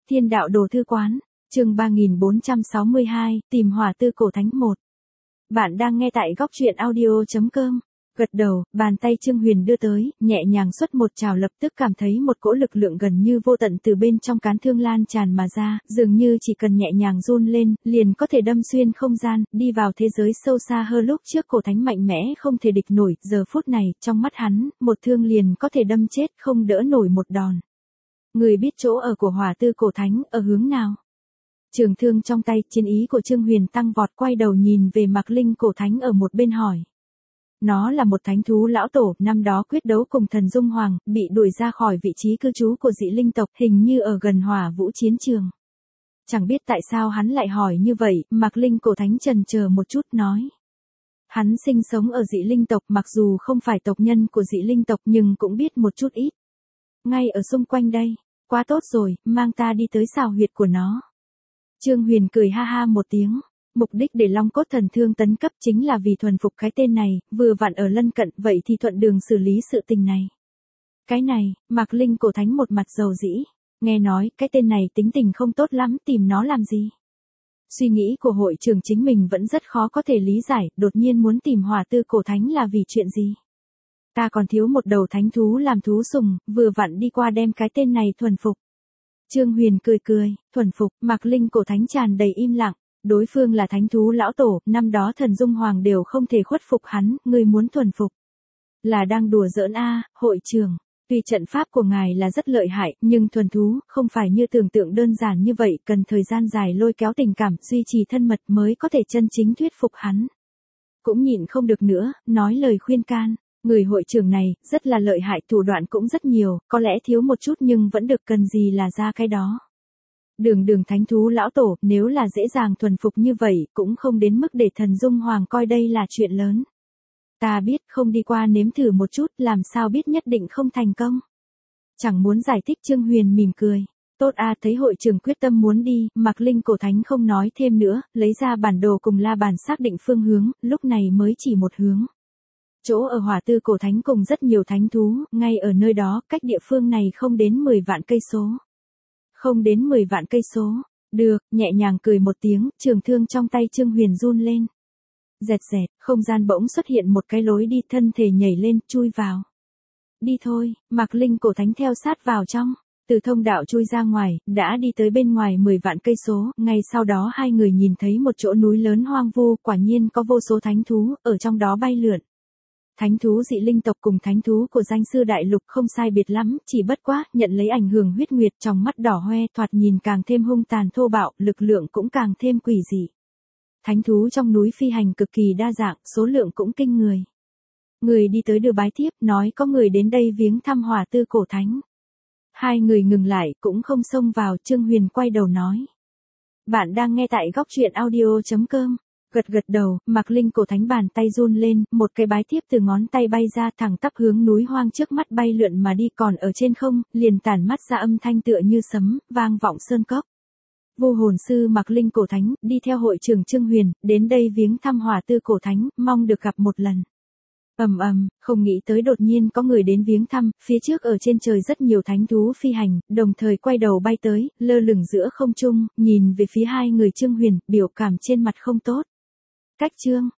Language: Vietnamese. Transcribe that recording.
Thiên đạo đồ thư quán, chương 3462, tìm hỏa tư cổ thánh 1. Bạn đang nghe tại góc truyện audio.com. Gật đầu, bàn tay Trương Huyền đưa tới, nhẹ nhàng xuất một trào, lập tức cảm thấy một cỗ lực lượng gần như vô tận từ bên trong cán thương lan tràn mà ra, dường như chỉ cần nhẹ nhàng run lên, liền có thể đâm xuyên không gian, đi vào thế giới sâu xa hơn. Lúc trước cổ thánh mạnh mẽ không thể địch nổi, giờ phút này, trong mắt hắn, một thương liền có thể đâm chết, không đỡ nổi một đòn. Người biết chỗ ở của hỏa tư cổ thánh ở hướng nào? Trường thương trong tay, chiến ý của Trương Huyền tăng vọt, quay đầu nhìn về Mạc Linh cổ thánh ở một bên hỏi. Nó là một thánh thú lão tổ, năm đó quyết đấu cùng thần Dung Hoàng, bị đuổi ra khỏi vị trí cư trú của dị linh tộc, hình như ở gần Hỏa Vũ chiến trường. Chẳng biết tại sao hắn lại hỏi như vậy, Mạc Linh cổ thánh chần chờ một chút nói. Hắn sinh sống ở dị linh tộc, mặc dù không phải tộc nhân của dị linh tộc nhưng cũng biết một chút ít. Ngay ở xung quanh đây, quá tốt rồi, mang ta đi tới xào huyệt của nó. Trương Huyền cười ha ha một tiếng. Mục đích để Long Cốt Thần Thương tấn cấp chính là vì thuần phục cái tên này, vừa vặn ở lân cận, vậy thì thuận đường xử lý sự tình này. Cái này, Mạc Linh cổ thánh một mặt dầu dĩ, nghe nói cái tên này tính tình không tốt lắm, tìm nó làm gì. Suy nghĩ của hội trưởng chính mình vẫn rất khó có thể lý giải, đột nhiên muốn tìm hỏa tư cổ thánh là vì chuyện gì. Ta còn thiếu một đầu thánh thú làm thú sùng, vừa vặn đi qua đem cái tên này thuần phục. Trương Huyền cười cười, thuần phục, Mạc Linh cổ thánh tràn đầy im lặng. Đối phương là thánh thú lão tổ, năm đó thần Dung Hoàng đều không thể khuất phục hắn, ngươi muốn thuần phục. Là đang đùa giỡn a, hội trưởng. Tuy trận pháp của ngài là rất lợi hại, nhưng thuần thú, không phải như tưởng tượng đơn giản như vậy, cần thời gian dài lôi kéo tình cảm, duy trì thân mật mới có thể chân chính thuyết phục hắn. Cũng nhịn không được nữa, nói lời khuyên can. Người hội trưởng này, rất là lợi hại, thủ đoạn cũng rất nhiều, có lẽ thiếu một chút nhưng vẫn được, cần gì là ra cái đó. Đường thánh thú lão tổ, nếu là dễ dàng thuần phục như vậy, cũng không đến mức để thần Dung Hoàng coi đây là chuyện lớn. Ta biết, không đi qua nếm thử một chút, làm sao biết nhất định không thành công. Chẳng muốn giải thích. Trương Huyền mỉm cười. Tốt a, thấy hội trưởng quyết tâm muốn đi, Mạc Linh cổ thánh không nói thêm nữa, lấy ra bản đồ cùng la bàn xác định phương hướng, lúc này mới chỉ một hướng. Chỗ ở hỏa tư cổ thánh cùng rất nhiều thánh thú, ngay ở nơi đó, cách địa phương này không đến 10 vạn cây số. Không đến 10 vạn cây số. Được, nhẹ nhàng cười một tiếng, trường thương trong tay Trương Huyền run lên. Dẹt dẹt, không gian bỗng xuất hiện một cái lối đi, thân thể nhảy lên, chui vào. Đi thôi, Mạc Linh cổ thánh theo sát vào trong. Từ thông đạo chui ra ngoài, đã đi tới bên ngoài 10 vạn cây số, ngay sau đó hai người nhìn thấy một chỗ núi lớn hoang vu, quả nhiên có vô số thánh thú, ở trong đó bay lượn. Thánh thú dị linh tộc cùng thánh thú của danh sư đại lục không sai biệt lắm, chỉ bất quá, nhận lấy ảnh hưởng huyết nguyệt, trong mắt đỏ hoe, thoạt nhìn càng thêm hung tàn thô bạo, lực lượng cũng càng thêm quỷ dị. Thánh thú trong núi phi hành cực kỳ đa dạng, số lượng cũng kinh người. Người đi tới đưa bái thiếp, nói có người đến đây viếng thăm hỏa tư cổ thánh. Hai người ngừng lại, cũng không xông vào. Trương Huyền quay đầu nói. Bạn đang nghe tại góc truyện audio.com. Gật đầu, Mạc Linh cổ thánh bàn tay run lên, một cái bái thiếp từ ngón tay bay ra, thẳng tắp hướng núi hoang trước mắt bay lượn mà đi, còn ở trên không, liền tản mắt ra âm thanh tựa như sấm, vang vọng sơn cốc. Vô hồn sư Mạc Linh cổ thánh, đi theo hội trưởng Trương Huyền, đến đây viếng thăm hỏa tư cổ thánh, mong được gặp một lần. Không nghĩ tới đột nhiên có người đến viếng thăm, phía trước ở trên trời rất nhiều thánh thú phi hành, đồng thời quay đầu bay tới, lơ lửng giữa không trung, nhìn về phía hai người Trương Huyền, biểu cảm trên mặt không tốt. Cách Trương